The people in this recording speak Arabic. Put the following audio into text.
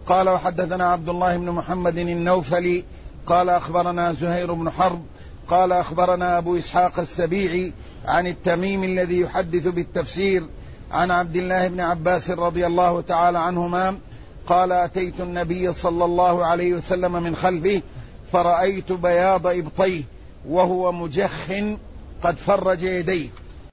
قال وحدثنا عبد الله بن محمد النوفلي قال أخبرنا زهير بن حرب قال أخبرنا أبو إسحاق السبيعي عن التميم الذي يحدث بالتفسير عن عبد الله بن عباس رضي الله تعالى عنهما قال أتيت النبي صلى الله عليه وسلم من خلفه فرأيت بياض إبطيه وهو مجخ قد فرج يديه